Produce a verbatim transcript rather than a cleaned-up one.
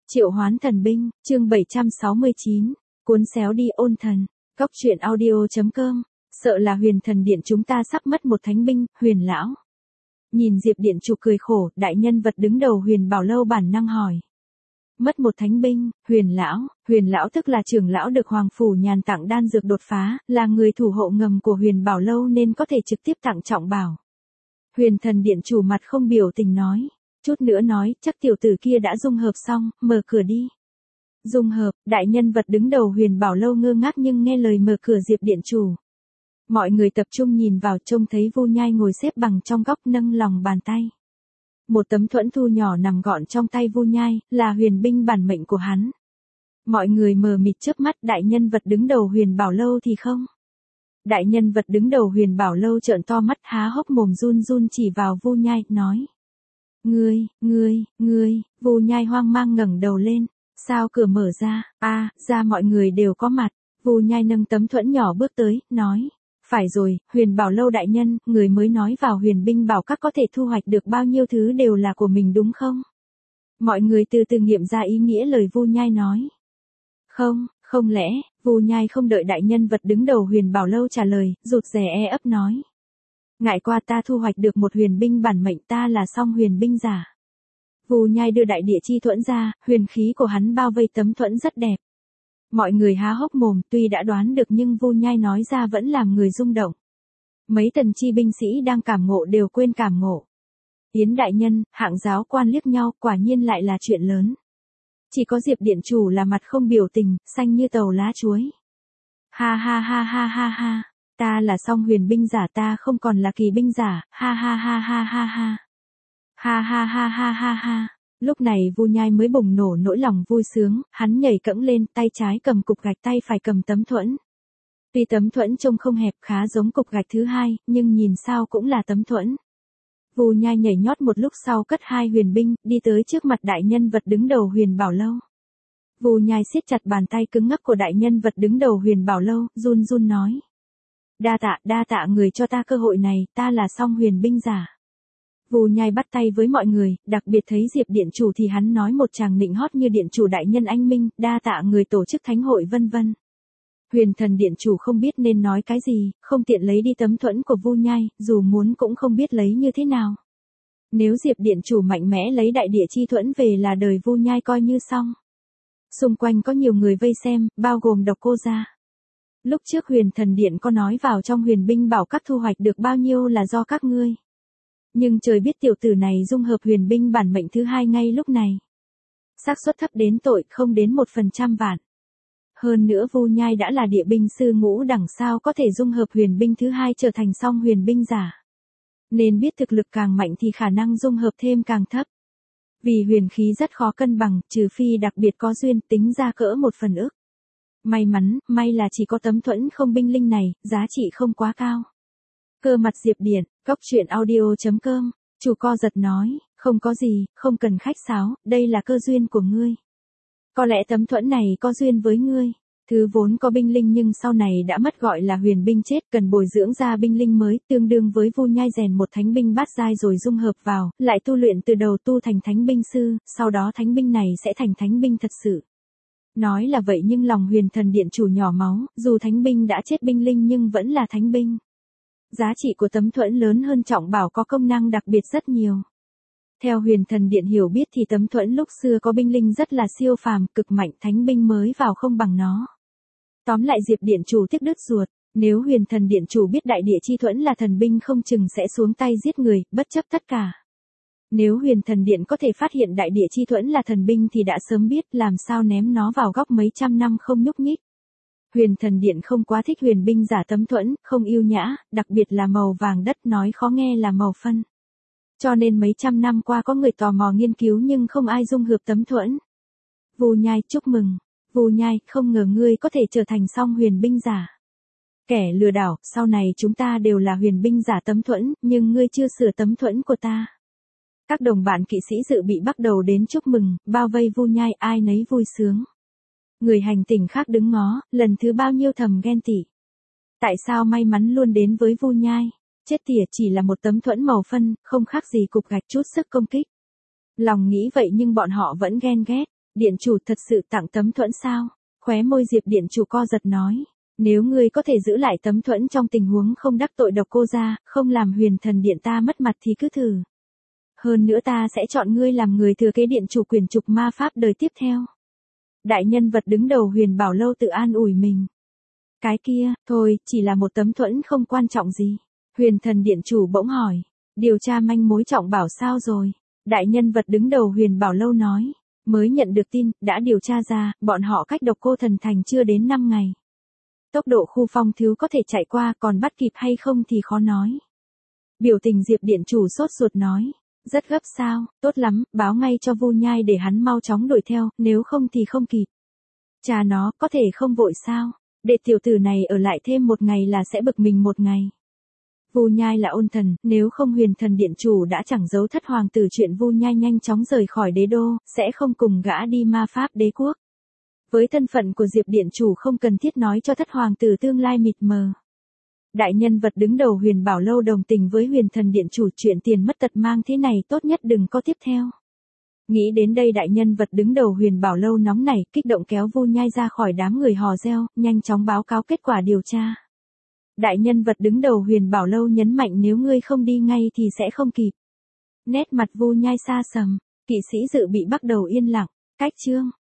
Triệu hoán thần binh, chương bảy trăm sáu mươi chín, cuốn xéo đi ôn thần, cốc truyện audio chấm com, sợ là huyền thần điện chúng ta sắp mất một thánh binh, huyền lão. Nhìn Diệp điện chủ cười khổ, đại nhân vật đứng đầu huyền bảo lâu bản năng hỏi. Mất một thánh binh, huyền lão, huyền lão tức là trưởng lão được hoàng phủ nhàn tặng đan dược đột phá, là người thủ hộ ngầm của huyền bảo lâu nên có thể trực tiếp tặng trọng bảo. Huyền thần điện chủ mặt không biểu tình nói. Chút nữa nói, chắc tiểu tử kia đã dung hợp xong, mở cửa đi. Dung hợp, đại nhân vật đứng đầu huyền bảo lâu ngơ ngác nhưng nghe lời mở cửa Diệp điện chủ. Mọi người tập trung nhìn vào trông thấy Vu Nhai ngồi xếp bằng trong góc nâng lòng bàn tay. Một tấm thuẫn thu nhỏ nằm gọn trong tay Vu Nhai, là huyền binh bản mệnh của hắn. Mọi người mờ mịt chớp mắt, đại nhân vật đứng đầu huyền bảo lâu thì không. Đại nhân vật đứng đầu huyền bảo lâu trợn to mắt há hốc mồm run run chỉ vào Vu Nhai, nói. Ngươi, ngươi, ngươi, Vu Nhai hoang mang ngẩng đầu lên, sao cửa mở ra, a, à, ra mọi người đều có mặt, Vu Nhai nâng tấm thuẫn nhỏ bước tới, nói, phải rồi, huyền bảo lâu đại nhân, người mới nói vào huyền binh bảo các có thể thu hoạch được bao nhiêu thứ đều là của mình đúng không? Mọi người từ từ nghiệm ra ý nghĩa lời Vu Nhai nói. Không, không lẽ, Vu Nhai không đợi đại nhân vật đứng đầu huyền bảo lâu trả lời, rụt rè e ấp nói. Ngại qua ta thu hoạch được một huyền binh bản mệnh, ta là song huyền binh giả. Vu Nhai đưa đại địa chi thuẫn ra, huyền khí của hắn bao vây tấm thuẫn rất đẹp. Mọi người há hốc mồm, tuy đã đoán được nhưng Vu Nhai nói ra vẫn làm người rung động. Mấy tần chi binh sĩ đang cảm ngộ đều quên cảm ngộ. Yến đại nhân, hạng giáo quan liếc nhau, quả nhiên lại là chuyện lớn. Chỉ có Diệp điện chủ là mặt không biểu tình, xanh như tàu lá chuối. Ha ha ha ha ha ha. Ta là song huyền binh giả, ta không còn là kỳ binh giả, ha ha ha ha ha ha. Ha ha ha ha ha ha. Lúc này Vu Nhai mới bùng nổ nỗi lòng vui sướng, hắn nhảy cẫng lên, tay trái cầm cục gạch, tay phải cầm tấm thuẫn. Tuy tấm thuẫn trông không hẹp, khá giống cục gạch thứ hai, nhưng nhìn sao cũng là tấm thuẫn. Vu Nhai nhảy nhót một lúc sau cất hai huyền binh, đi tới trước mặt đại nhân vật đứng đầu huyền bảo lâu. Vu Nhai siết chặt bàn tay cứng ngắc của đại nhân vật đứng đầu huyền bảo lâu, run run nói. Đa tạ, đa tạ người cho ta cơ hội này, ta là song huyền binh giả. Vu Nhai bắt tay với mọi người, đặc biệt thấy Diệp điện chủ thì hắn nói một tràng nịnh hót như điện chủ đại nhân anh minh, đa tạ người tổ chức thánh hội vân vân. Huyền thần điện chủ không biết nên nói cái gì, không tiện lấy đi tấm thuẫn của Vu Nhai, dù muốn cũng không biết lấy như thế nào. Nếu Diệp điện chủ mạnh mẽ lấy đại địa chi thuẫn về là đời Vu Nhai coi như xong. Xung quanh có nhiều người vây xem, bao gồm Độc Cô Gia. Lúc trước huyền thần điện có nói vào trong huyền binh bảo các thu hoạch được bao nhiêu là do các ngươi. Nhưng trời biết tiểu tử này dung hợp huyền binh bản mệnh thứ hai ngay lúc này. Xác suất thấp đến tội, không đến một phần trăm vạn. Hơn nữa Vu Nhai đã là địa binh sư ngũ đẳng, sao có thể dung hợp huyền binh thứ hai trở thành song huyền binh giả. Nên biết thực lực càng mạnh thì khả năng dung hợp thêm càng thấp. Vì huyền khí rất khó cân bằng, trừ phi đặc biệt có duyên, tính ra cỡ một phần ức. May mắn, may là chỉ có tấm thuẫn không binh linh này, giá trị không quá cao. Cơ mặt Diệp điện, cốc truyện audio chấm com, chủ co giật nói, không có gì, không cần khách sáo, đây là cơ duyên của ngươi. Có lẽ tấm thuẫn này có duyên với ngươi. Thứ vốn có binh linh nhưng sau này đã mất gọi là huyền binh chết, cần bồi dưỡng ra binh linh mới, tương đương với Vu Nhai rèn một thánh binh bát giai rồi dung hợp vào, lại tu luyện từ đầu tu thành thánh binh sư, sau đó thánh binh này sẽ thành thánh binh thật sự. Nói là vậy nhưng lòng huyền thần điện chủ nhỏ máu, dù thánh binh đã chết binh linh nhưng vẫn là thánh binh. Giá trị của tấm thuẫn lớn hơn trọng bảo, có công năng đặc biệt rất nhiều. Theo huyền thần điện hiểu biết thì tấm thuẫn lúc xưa có binh linh rất là siêu phàm, cực mạnh, thánh binh mới vào không bằng nó. Tóm lại Diệp điện chủ tiếc đứt ruột, nếu huyền thần điện chủ biết đại địa chi thuẫn là thần binh không chừng sẽ xuống tay giết người, bất chấp tất cả. Nếu huyền thần điện có thể phát hiện đại địa chi thuẫn là thần binh thì đã sớm biết làm sao ném nó vào góc mấy trăm năm không nhúc nhích. Huyền thần điện không quá thích huyền binh giả tấm thuẫn, không yêu nhã, đặc biệt là màu vàng đất, nói khó nghe là màu phân. Cho nên mấy trăm năm qua có người tò mò nghiên cứu nhưng không ai dung hợp tấm thuẫn. Vu Nhai, chúc mừng. Vu Nhai, không ngờ ngươi có thể trở thành song huyền binh giả. Kẻ lừa đảo, sau này chúng ta đều là huyền binh giả tấm thuẫn, nhưng ngươi chưa sửa tấm thuẫn của ta. Các đồng bạn kỵ sĩ dự bị bắt đầu đến chúc mừng, bao vây Vu Nhai, ai nấy vui sướng. Người hành tinh khác đứng ngó, lần thứ bao nhiêu thầm ghen tị. Tại sao may mắn luôn đến với Vu Nhai? Chết tiệt, chỉ là một tấm thuẫn màu phân, không khác gì cục gạch chút sức công kích. Lòng nghĩ vậy nhưng bọn họ vẫn ghen ghét. Điện chủ thật sự tặng tấm thuẫn sao? Khóe môi Diệp điện chủ co giật nói. Nếu ngươi có thể giữ lại tấm thuẫn trong tình huống không đắc tội độc cô gia, không làm huyền thần điện ta mất mặt thì cứ thử. Hơn nữa ta sẽ chọn ngươi làm người thừa kế điện chủ quyền trục ma pháp đời tiếp theo. Đại nhân vật đứng đầu Huyền Bảo Lâu tự an ủi mình. Cái kia, thôi, chỉ là một tấm thuẫn không quan trọng gì. Huyền thần điện chủ bỗng hỏi. Điều tra manh mối trọng bảo sao rồi? Đại nhân vật đứng đầu Huyền Bảo Lâu nói. Mới nhận được tin, đã điều tra ra, bọn họ cách độc cô thần thành chưa đến năm ngày. Tốc độ khu phong thứ có thể chạy qua, còn bắt kịp hay không thì khó nói. Biểu tình Diệp điện chủ sốt ruột nói. Rất gấp sao, tốt lắm, báo ngay cho Vu Nhai để hắn mau chóng đuổi theo, nếu không thì không kịp. Cha nó, có thể không vội sao? Để tiểu tử này ở lại thêm một ngày là sẽ bực mình một ngày. Vu Nhai là ôn thần, nếu không huyền thần điện chủ đã chẳng giấu thất hoàng tử chuyện Vu Nhai nhanh chóng rời khỏi đế đô, sẽ không cùng gã đi ma pháp đế quốc. Với thân phận của Diệp điện chủ không cần thiết nói cho thất hoàng tử tương lai mịt mờ. Đại nhân vật đứng đầu Huyền Bảo Lâu đồng tình với huyền thần điện chủ, chuyện tiền mất tật mang thế này tốt nhất đừng có tiếp theo. Nghĩ đến đây đại nhân vật đứng đầu Huyền Bảo Lâu nóng nảy, kích động kéo Vu Nhai ra khỏi đám người hò reo, nhanh chóng báo cáo kết quả điều tra. Đại nhân vật đứng đầu Huyền Bảo Lâu nhấn mạnh nếu ngươi không đi ngay thì sẽ không kịp. Nét mặt Vu Nhai xa sầm, kỵ sĩ dự bị bắt đầu yên lặng, cách chương.